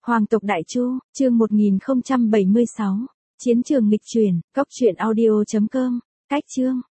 Hoàng tộc Đại Chu, chương 1076. Chiến trường nghịch chuyển, cốc truyện audio.com. Cách chương.